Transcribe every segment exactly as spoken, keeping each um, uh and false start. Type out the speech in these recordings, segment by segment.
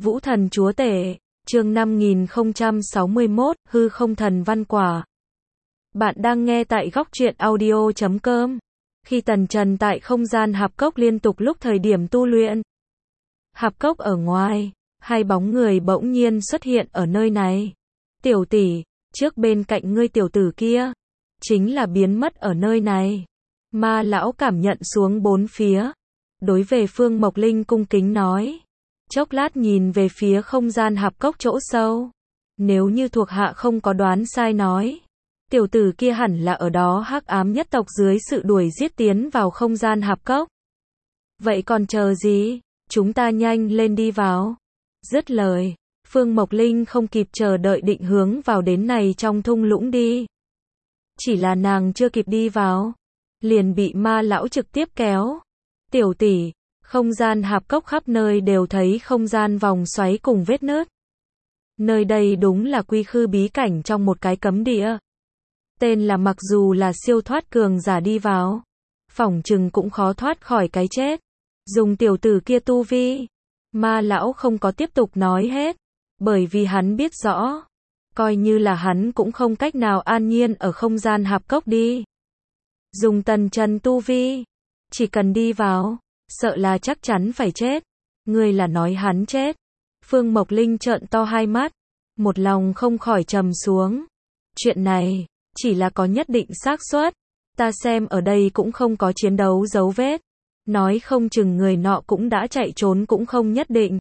Vũ Thần Chúa Tể, chương năm nghìn không trăm sáu mươi mốt, hư không thần văn quả. Bạn đang nghe tại góc truyện audio chấm com. Khi Tần Trần tại không gian hạp cốc liên tục lúc thời điểm tu luyện. Hạp cốc ở ngoài, hai bóng người bỗng nhiên xuất hiện ở nơi này. Tiểu tỷ, trước bên cạnh ngươi tiểu tử kia, chính là biến mất ở nơi này. Ma lão cảm nhận xuống bốn phía. Đối về Phương Mộc Linh cung kính nói. Chốc lát nhìn về phía không gian hạp cốc chỗ sâu. Nếu như thuộc hạ không có đoán sai nói, tiểu tử kia hẳn là ở đó hắc ám nhất tộc dưới sự đuổi giết tiến vào không gian hạp cốc. Vậy còn chờ gì? Chúng ta nhanh lên đi vào. Dứt lời, Phương Mộc Linh không kịp chờ đợi định hướng vào đến này trong thung lũng đi. Chỉ là nàng chưa kịp đi vào, liền bị ma lão trực tiếp kéo. Tiểu tỷ, không gian hạp cốc khắp nơi đều thấy không gian vòng xoáy cùng vết nứt. Nơi đây đúng là quy khư bí cảnh trong một cái cấm địa. Tên là mặc dù là siêu thoát cường giả đi vào, phỏng chừng cũng khó thoát khỏi cái chết. Dùng tiểu tử kia tu vi, ma lão không có tiếp tục nói hết, bởi vì hắn biết rõ, coi như là hắn cũng không cách nào an nhiên ở không gian hạp cốc đi. Dùng Tần Trần tu vi, chỉ cần đi vào, sợ là chắc chắn phải chết. Ngươi là nói hắn chết? Phương Mộc Linh trợn to hai mắt, một lòng không khỏi trầm xuống. Chuyện này, chỉ là có nhất định xác suất. Ta xem ở đây cũng không có chiến đấu dấu vết. Nói không chừng người nọ cũng đã chạy trốn cũng không nhất định.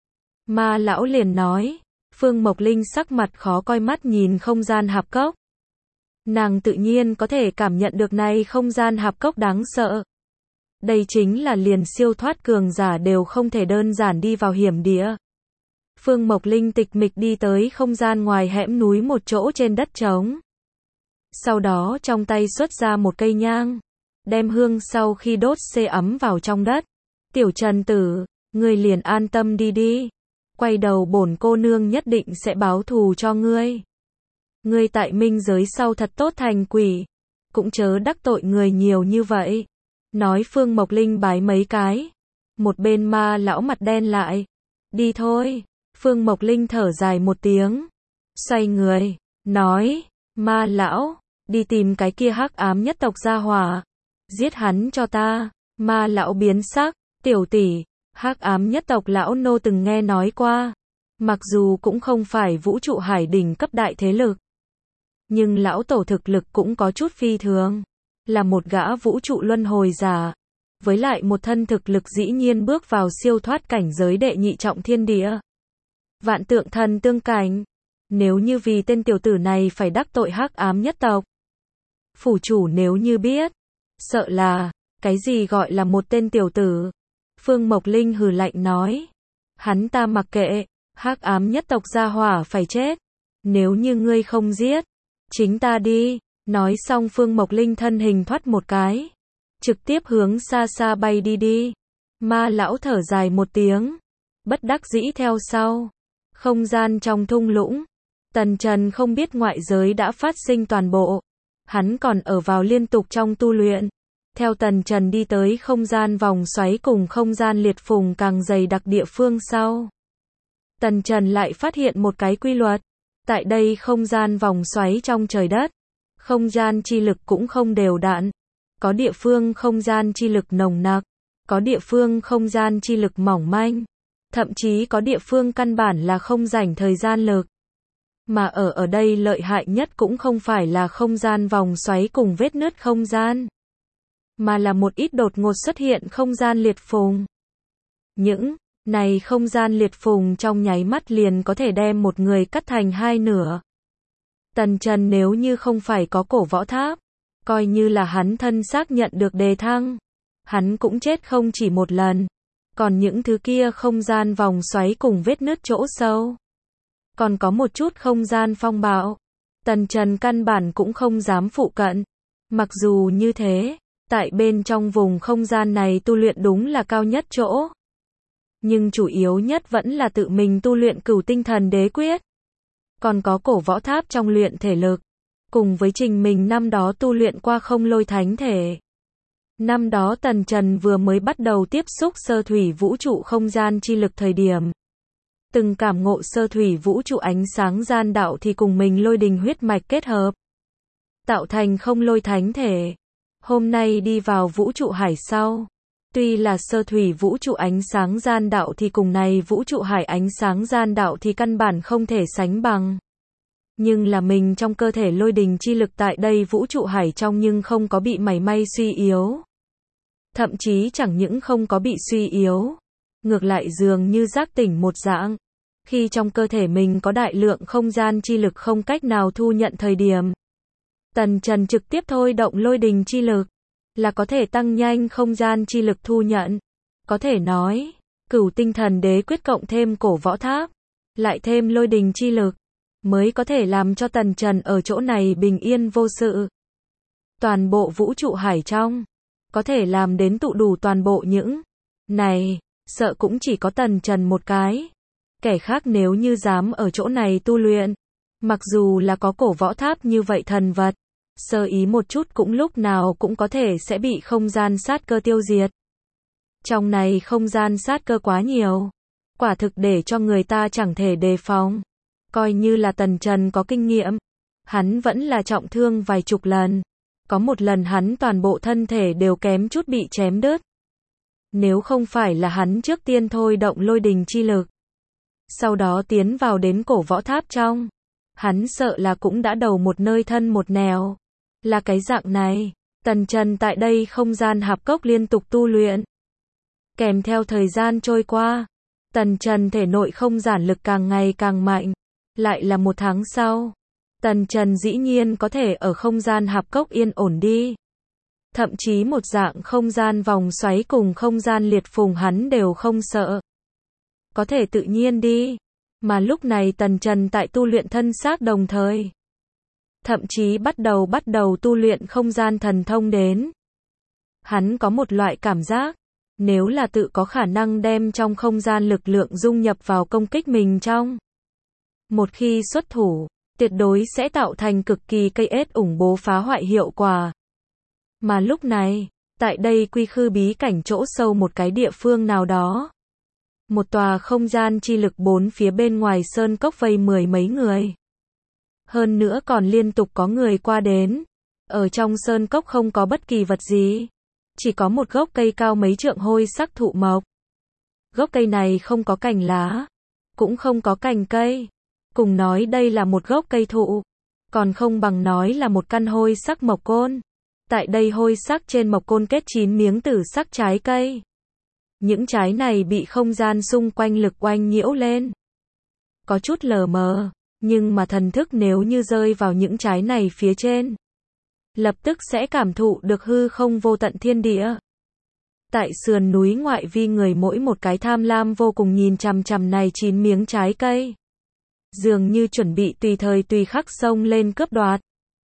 Ma lão liền nói. Phương Mộc Linh sắc mặt khó coi mắt nhìn không gian hạp cốc. Nàng tự nhiên có thể cảm nhận được này không gian hạp cốc đáng sợ. Đây chính là liền siêu thoát cường giả đều không thể đơn giản đi vào hiểm địa. Phương Mộc Linh tịch mịch đi tới không gian ngoài hẻm núi một chỗ trên đất trống. Sau đó trong tay xuất ra một cây nhang, đem hương sau khi đốt sê ấm vào trong đất. Tiểu Trần tử, ngươi liền an tâm đi đi. Quay đầu bổn cô nương nhất định sẽ báo thù cho ngươi. Ngươi tại minh giới sau thật tốt thành quỷ, cũng chớ đắc tội người nhiều như vậy. Nói Phương Mộc Linh bái mấy cái. Một bên ma lão mặt đen lại. Đi thôi. Phương Mộc Linh thở dài một tiếng. Xoay người. Nói. Ma lão. Đi tìm cái kia hắc ám nhất tộc gia hỏa. Giết hắn cho ta. Ma lão biến sắc. Tiểu tỷ. Hắc ám nhất tộc lão nô từng nghe nói qua. Mặc dù cũng không phải vũ trụ hải đỉnh cấp đại thế lực, nhưng lão tổ thực lực cũng có chút phi thường. Là một gã vũ trụ luân hồi giả, với lại một thân thực lực dĩ nhiên bước vào siêu thoát cảnh giới đệ nhị trọng thiên địa. Vạn tượng thần tương cảnh. Nếu như vì tên tiểu tử này phải đắc tội hắc ám nhất tộc, phủ chủ nếu như biết, sợ là, cái gì gọi là một tên tiểu tử. Phương Mộc Linh hừ lạnh nói. Hắn ta mặc kệ, hắc ám nhất tộc gia hỏa phải chết. Nếu như ngươi không giết, chính ta đi. Nói xong Phương Mộc Linh thân hình thoát một cái, trực tiếp hướng xa xa bay đi đi. Ma lão thở dài một tiếng, bất đắc dĩ theo sau. Không gian trong thung lũng, Tần Trần không biết ngoại giới đã phát sinh toàn bộ. Hắn còn ở vào liên tục trong tu luyện. Theo Tần Trần đi tới không gian vòng xoáy cùng không gian liệt phùng càng dày đặc địa phương sau, Tần Trần lại phát hiện một cái quy luật. Tại đây không gian vòng xoáy trong trời đất, không gian chi lực cũng không đều đặn. Có địa phương không gian chi lực nồng nặc, có địa phương không gian chi lực mỏng manh, thậm chí có địa phương căn bản là không rảnh thời gian lực. Mà ở ở đây lợi hại nhất cũng không phải là không gian vòng xoáy cùng vết nứt không gian, mà là một ít đột ngột xuất hiện không gian liệt phùng. Những này không gian liệt phùng trong nháy mắt liền có thể đem một người cắt thành hai nửa. Tần Trần nếu như không phải có cổ võ tháp, coi như là hắn thân xác nhận được đề thăng, hắn cũng chết không chỉ một lần. Còn những thứ kia không gian vòng xoáy cùng vết nứt chỗ sâu, còn có một chút không gian phong bạo, Tần Trần căn bản cũng không dám phụ cận. Mặc dù như thế, tại bên trong vùng không gian này tu luyện đúng là cao nhất chỗ, nhưng chủ yếu nhất vẫn là tự mình tu luyện Cửu Tinh Thần Đế Quyết. Còn có cổ võ tháp trong luyện thể lực, cùng với trình mình năm đó tu luyện qua không lôi thánh thể. Năm đó Tần Trần vừa mới bắt đầu tiếp xúc sơ thủy vũ trụ không gian chi lực thời điểm, từng cảm ngộ sơ thủy vũ trụ ánh sáng gian đạo thì cùng mình lôi đình huyết mạch kết hợp, tạo thành không lôi thánh thể. Hôm nay đi vào vũ trụ hải sau, tuy là sơ thủy vũ trụ ánh sáng gian đạo thì cùng này vũ trụ hải ánh sáng gian đạo thì căn bản không thể sánh bằng. Nhưng là mình trong cơ thể lôi đình chi lực tại đây vũ trụ hải trong nhưng không có bị mảy may suy yếu. Thậm chí chẳng những không có bị suy yếu, ngược lại dường như giác tỉnh một dạng. Khi trong cơ thể mình có đại lượng không gian chi lực không cách nào thu nhận thời điểm, Tần Trần trực tiếp thôi động lôi đình chi lực, là có thể tăng nhanh không gian chi lực thu nhận. Có thể nói, Cửu Tinh Thần Đế quyết cộng thêm cổ võ tháp, lại thêm lôi đình chi lực, mới có thể làm cho Tần Trần ở chỗ này bình yên vô sự. Toàn bộ vũ trụ hải trong, có thể làm đến tụ đủ toàn bộ những này, sợ cũng chỉ có Tần Trần một cái. Kẻ khác nếu như dám ở chỗ này tu luyện, mặc dù là có cổ võ tháp như vậy thần vật, sơ ý một chút cũng lúc nào cũng có thể sẽ bị không gian sát cơ tiêu diệt. Trong này không gian sát cơ quá nhiều, quả thực để cho người ta chẳng thể đề phòng. Coi như là Tần Trần có kinh nghiệm, hắn vẫn là trọng thương vài chục lần. Có một lần hắn toàn bộ thân thể đều kém chút bị chém đứt. Nếu không phải là hắn trước tiên thôi động lôi đình chi lực, sau đó tiến vào đến cổ võ tháp trong, hắn sợ là cũng đã đầu một nơi thân một nẻo. Là cái dạng này, Tần Trần tại đây không gian hạp cốc liên tục tu luyện. Kèm theo thời gian trôi qua, Tần Trần thể nội không gian lực càng ngày càng mạnh. Lại là một tháng sau, Tần Trần dĩ nhiên có thể ở không gian hạp cốc yên ổn đi. Thậm chí một dạng không gian vòng xoáy cùng không gian liệt phùng hắn đều không sợ. Có thể tự nhiên đi. Mà lúc này Tần Trần tại tu luyện thân xác đồng thời, thậm chí bắt đầu bắt đầu tu luyện không gian thần thông đến. Hắn có một loại cảm giác, nếu là tự có khả năng đem trong không gian lực lượng dung nhập vào công kích mình trong. Một khi xuất thủ, tuyệt đối sẽ tạo thành cực kỳ cây ết ủng bố phá hoại hiệu quả. Mà lúc này, tại đây quy khư bí cảnh chỗ sâu một cái địa phương nào đó, một tòa không gian chi lực bốn phía bên ngoài sơn cốc vây mười mấy người. Hơn nữa còn liên tục có người qua đến. Ở trong sơn cốc không có bất kỳ vật gì, chỉ có một gốc cây cao mấy trượng hôi sắc thụ mộc. Gốc cây này không có cành lá, cũng không có cành cây. Cùng nói đây là một gốc cây thụ, còn không bằng nói là một căn hôi sắc mộc côn. Tại đây hôi sắc trên mộc côn kết chín miếng tử sắc trái cây. Những trái này bị không gian xung quanh lực oanh nhiễu lên. Có chút lờ mờ, nhưng mà thần thức nếu như rơi vào những trái này phía trên, lập tức sẽ cảm thụ được hư không vô tận thiên địa. Tại sườn núi ngoại vi người mỗi một cái tham lam vô cùng nhìn chằm chằm này chín miếng trái cây. Dường như chuẩn bị tùy thời tùy khắc xông lên cướp đoạt.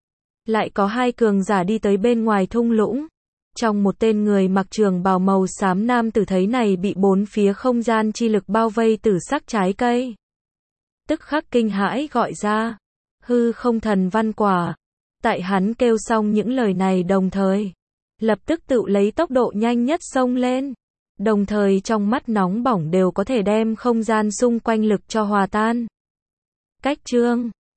Lại có hai cường giả đi tới bên ngoài thung lũng. Trong một tên người mặc trường bào màu xám nam tử thấy này bị bốn phía không gian chi lực bao vây tử sắc trái cây. Tức khắc kinh hãi gọi ra, hư không thần văn quả. Tại hắn kêu xong những lời này đồng thời, lập tức tự lấy tốc độ nhanh nhất xông lên. Đồng thời trong mắt nóng bỏng đều có thể đem không gian xung quanh lực cho hòa tan. Cách chương